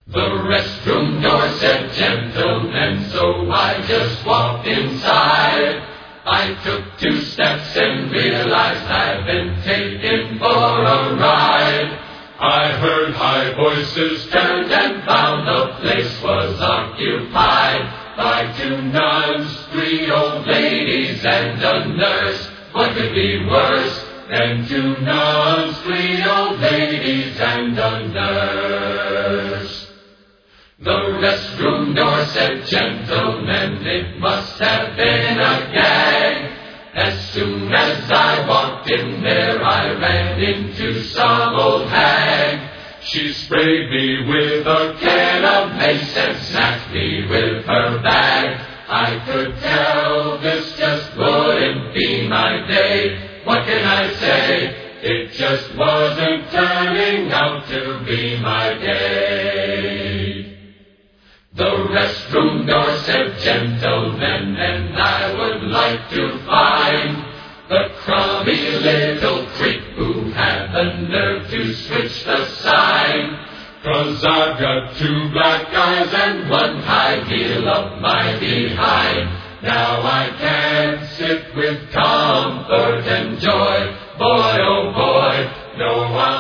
The restroom door said gentlemen, so I just walked inside. I took 2 steps and realized I'd been taken for a ride. I heard high voices, turned and found the place was occupied by 2 nuns, 3 old ladies and a nurse. What could be worse than 2 nuns, 3 old ladies and a nurse? The restroom door said, gentlemen, it must have been a gag. As soon as I walked in there, I ran into some old hag. She sprayed me with a can of mace and smacked me with her bag. I could tell this just wouldn't be my day. What can I say? It just wasn't turning out to be my day. The restroom door said, gentlemen, and I would like to find the crummy little creep who had the nerve to switch the sign. 'Cause I've got 2 black eyes and 1 high heel up my behind. Now I can't sit with comfort and joy. Boy, oh boy, no,